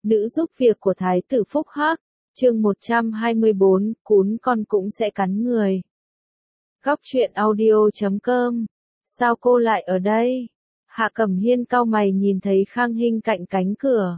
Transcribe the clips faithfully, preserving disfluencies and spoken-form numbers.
nữ giúp việc của Thái tử Phúc Hắc, chương một trăm hai mươi bốn, cún con cũng sẽ cắn người. Góc truyện audio chấm com. Sao cô lại ở đây? Hạ Cẩm Hiên cau mày nhìn thấy Khang Hinh cạnh cánh cửa.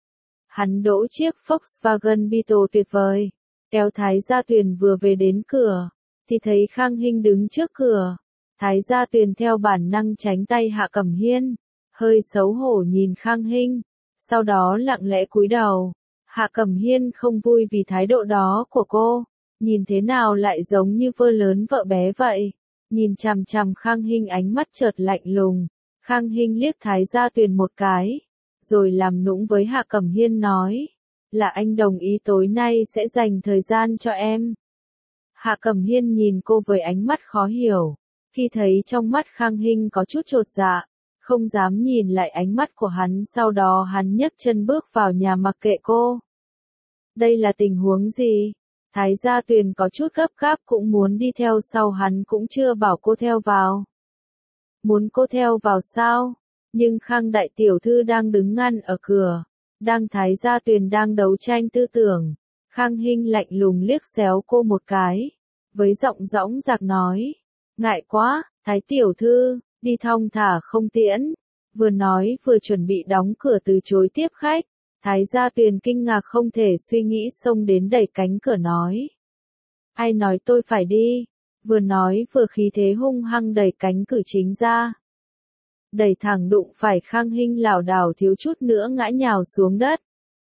Hắn đỗ chiếc Volkswagen Beetle tuyệt vời, kéo Thái Gia Tuyền vừa về đến cửa, thì thấy Khang Hinh đứng trước cửa. Thái Gia Tuyền theo bản năng tránh tay Hạ Cẩm Hiên, hơi xấu hổ nhìn Khang Hinh, sau đó lặng lẽ cúi đầu. Hạ Cẩm Hiên không vui vì thái độ đó của cô, nhìn thế nào lại giống như vơ lớn vợ bé vậy. Nhìn chằm chằm Khang Hinh ánh mắt chợt lạnh lùng. Khang Hinh liếc Thái Gia Tuyền một cái, rồi làm nũng với Hạ Cẩm Hiên nói, là anh đồng ý tối nay sẽ dành thời gian cho em. Hạ Cẩm Hiên nhìn cô với ánh mắt khó hiểu, khi thấy trong mắt Khang Hinh có chút chột dạ, không dám nhìn lại ánh mắt của hắn, sau đó hắn nhấc chân bước vào nhà mặc kệ cô. Đây là tình huống gì? Thái Gia Tuyền có chút gấp gáp cũng muốn đi theo sau, hắn cũng chưa bảo cô theo vào. Muốn cô theo vào sao? Nhưng Khang đại tiểu thư đang đứng ngăn ở cửa, đang Thái Gia Tuyền đang đấu tranh tư tưởng. Khang Hinh lạnh lùng liếc xéo cô một cái, với giọng dõng dạc nói, ngại quá, Thái tiểu thư, đi thong thả không tiễn. Vừa nói vừa chuẩn bị đóng cửa từ chối tiếp khách. Thái Gia Tuyền kinh ngạc không thể suy nghĩ xông đến đẩy cánh cửa nói. Ai nói tôi phải đi? Vừa nói vừa khí thế hung hăng đẩy cánh cửa chính ra. Đẩy thẳng đụng phải Khang Hinh lảo đảo thiếu chút nữa ngã nhào xuống đất.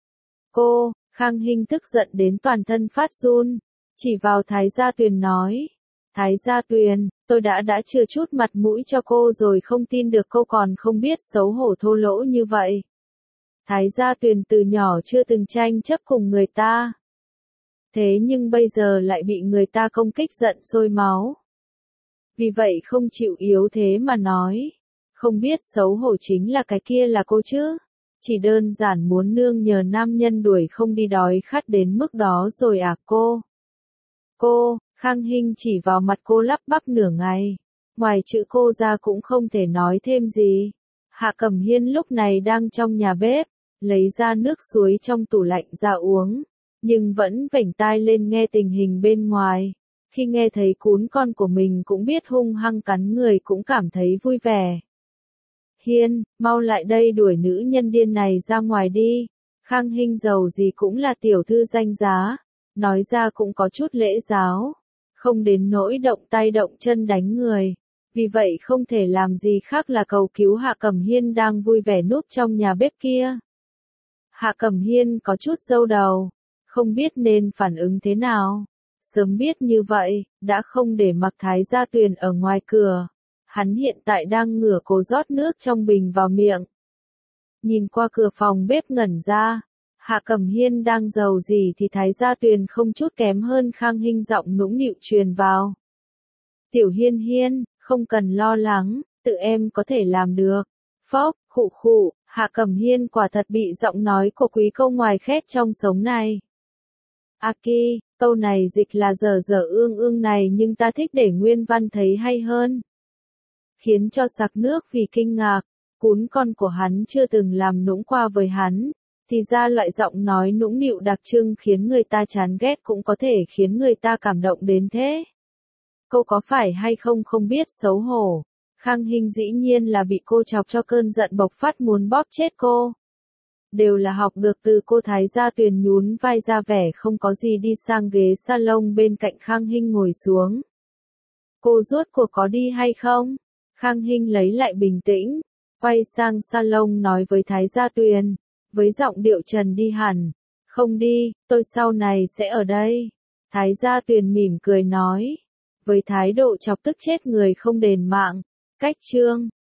Cô, Khang Hinh tức giận đến toàn thân phát run, chỉ vào Thái Gia Tuyền nói. Thái Gia Tuyền, tôi đã đã chưa chút mặt mũi cho cô rồi, không tin được cô còn không biết xấu hổ thô lỗ như vậy. Thái Gia Tuyền từ nhỏ chưa từng tranh chấp cùng người ta. Thế nhưng bây giờ lại bị người ta công kích giận sôi máu. Vì vậy không chịu yếu thế mà nói. Không biết xấu hổ chính là cái kia là cô chứ. Chỉ đơn giản muốn nương nhờ nam nhân đuổi không đi đói khát đến mức đó rồi à cô. Cô, Khang Hinh chỉ vào mặt cô lắp bắp nửa ngày. Ngoài chữ cô ra cũng không thể nói thêm gì. Hạ Cẩm Hiên lúc này đang trong nhà bếp, lấy ra nước suối trong tủ lạnh ra uống, nhưng vẫn vểnh tai lên nghe tình hình bên ngoài. Khi nghe thấy cún con của mình cũng biết hung hăng cắn người cũng cảm thấy vui vẻ. Hiên, mau lại đây đuổi nữ nhân điên này ra ngoài đi. Khang Hinh giàu gì cũng là tiểu thư danh giá, nói ra cũng có chút lễ giáo, không đến nỗi động tay động chân đánh người. Vì vậy không thể làm gì khác là cầu cứu Hạ Cẩm Hiên đang vui vẻ núp trong nhà bếp kia. Hạ Cẩm Hiên có chút râu đầu, không biết nên phản ứng thế nào. Sớm biết như vậy, đã không để mặc Thái Gia Tuyền ở ngoài cửa. Hắn hiện tại đang ngửa cổ rót nước trong bình vào miệng. Nhìn qua cửa phòng bếp ngẩn ra, Hạ Cẩm Hiên đang giàu gì thì Thái Gia Tuyền không chút kém hơn. Khang Hinh giọng nũng nịu truyền vào. Tiểu Hiên Hiên, không cần lo lắng, tự em có thể làm được. Phốc, khụ khụ, Hạ Cẩm Hiên quả thật bị giọng nói của quý câu ngoài khét trong sống này. Aki, câu này dịch là dở dở ương ương này, nhưng ta thích để nguyên văn thấy hay hơn. Khiến cho sặc nước vì kinh ngạc, cún con của hắn chưa từng làm nũng qua với hắn, thì ra loại giọng nói nũng nịu đặc trưng khiến người ta chán ghét cũng có thể khiến người ta cảm động đến thế. Cô có phải hay không không biết xấu hổ. Khang Hinh dĩ nhiên là bị cô chọc cho cơn giận bộc phát muốn bóp chết cô. Đều là học được từ cô. Thái Gia Tuyền nhún vai ra vẻ không có gì đi sang ghế salon bên cạnh Khang Hinh ngồi xuống. Cô rốt cuộc có đi hay không? Khang Hinh lấy lại bình tĩnh, quay sang salon nói với Thái Gia Tuyền, với giọng điệu trần đi hẳn. Không đi, tôi sau này sẽ ở đây. Thái Gia Tuyền mỉm cười nói, với thái độ chọc tức chết người không đền mạng. Cách chương